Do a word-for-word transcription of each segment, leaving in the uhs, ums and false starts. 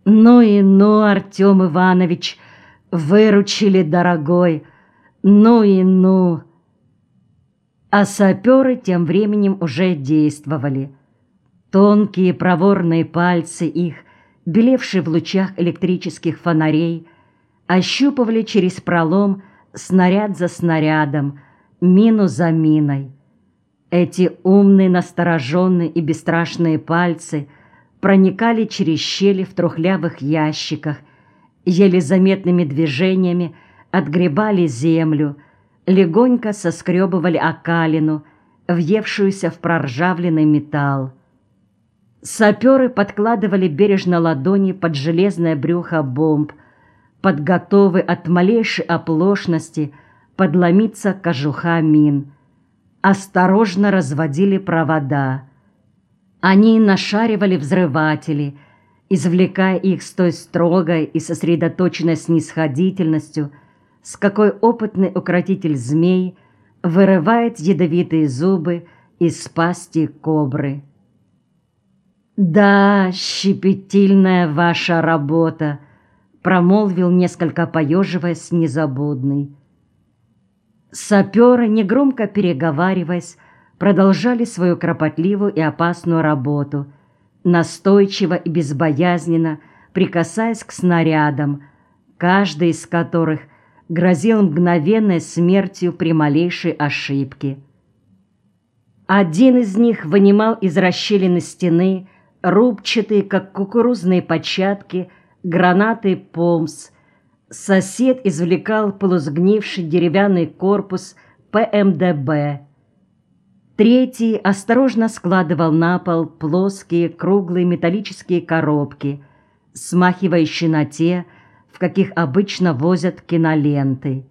Ну и ну, Артем Иванович, выручили, дорогой, ну и ну. А саперы тем временем уже действовали. Тонкие проворные пальцы их, белевшие в лучах электрических фонарей, ощупывали через пролом снаряд за снарядом, мину за миной. Эти умные, настороженные и бесстрашные пальцы проникали через щели в трухлявых ящиках, еле заметными движениями отгребали землю, легонько соскребывали окалину, въевшуюся в проржавленный металл. Саперы подкладывали бережно ладони под железное брюхо бомб, под готовый от малейшей оплошности подломиться кожуха мин. Осторожно разводили провода. Они нашаривали взрыватели, извлекая их с той строгой и сосредоточенной снисходительностью, с какой опытный укротитель змей вырывает ядовитые зубы из пасти кобры. «Да, щепетильная ваша работа», — промолвил, несколько поеживаясь, Незабудный. Саперы, негромко переговариваясь, продолжали свою кропотливую и опасную работу, настойчиво и безбоязненно прикасаясь к снарядам, каждый из которых грозил мгновенной смертью при малейшей ошибке. Один из них вынимал из расщелины стены рубчатые, как кукурузные початки, гранаты «Помс». Сосед извлекал полусгнивший деревянный корпус Пэ Эм Дэ Бэ. Третий осторожно складывал на пол плоские круглые металлические коробки, смахивающие на те, в каких обычно возят киноленты.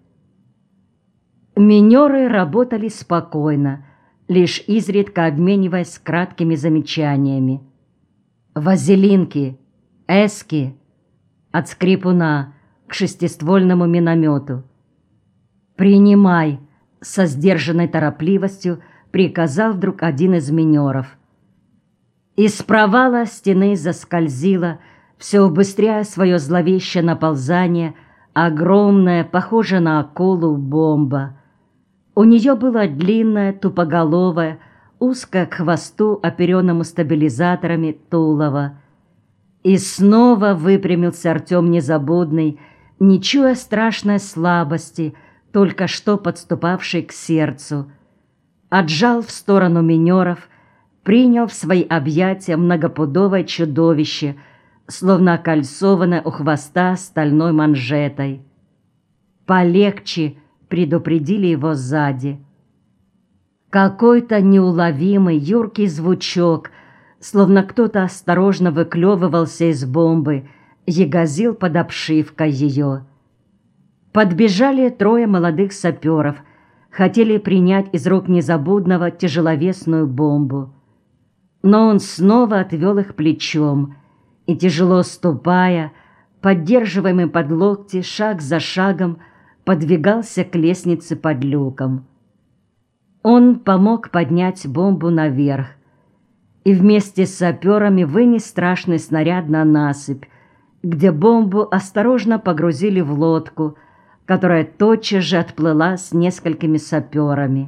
Минеры работали спокойно, лишь изредка обмениваясь краткими замечаниями. «Вазелинки, эски», от скрипуна к шестиствольному миномету. «Принимай», — со сдержанной торопливостью приказал вдруг один из минеров. Из провала стены заскользила, все убыстряя свое зловещее наползание, огромная, похожая на акулу, бомба. У нее было длинное, тупоголовое, узкое к хвосту, оперенному стабилизаторами, тулово. И снова выпрямился Артем Незабудный, не чуя страшной слабости, только что подступавшей к сердцу. Отжал в сторону минеров, принял в свои объятия многопудовое чудовище, словно окольцованное у хвоста стальной манжетой. «Полегче», — предупредили его сзади. Какой-то неуловимый, юркий звучок, словно кто-то осторожно выклевывался из бомбы, ягозил под обшивкой ее. Подбежали трое молодых саперов, хотели принять из рук Незабудного тяжеловесную бомбу. Но он снова отвел их плечом и, тяжело ступая, поддерживаемый под локти, шаг за шагом, подвигался к лестнице под люком. Он помог поднять бомбу наверх и вместе с саперами вынес страшный снаряд на насыпь, где бомбу осторожно погрузили в лодку, которая тотчас же отплыла с несколькими саперами.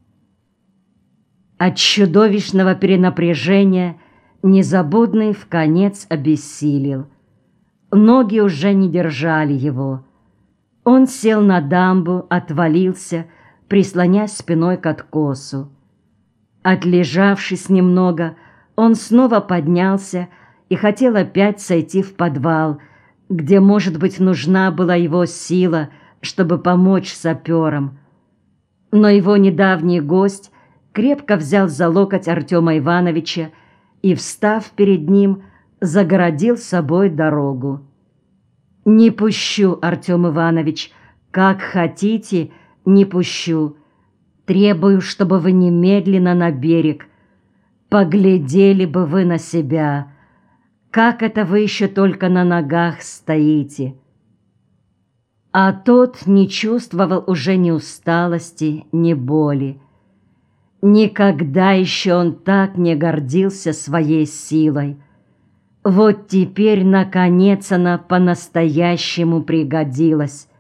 От чудовищного перенапряжения Незабудный вконец обессилел. Ноги уже не держали его. Он сел на дамбу, отвалился, прислонясь спиной к откосу. Отлежавшись немного, он снова поднялся и хотел опять сойти в подвал, где, может быть, нужна была его сила, чтобы помочь саперам. Но его недавний гость крепко взял за локоть Артема Ивановича и, встав перед ним, загородил собой дорогу. «Не пущу, Артем Иванович, как хотите, не пущу. Требую, чтобы вы немедленно на берег. Поглядели бы вы на себя. Как это вы еще только на ногах стоите?» А тот не чувствовал уже ни усталости, ни боли. Никогда еще он так не гордился своей силой. Вот теперь, наконец, она по-настоящему пригодилась.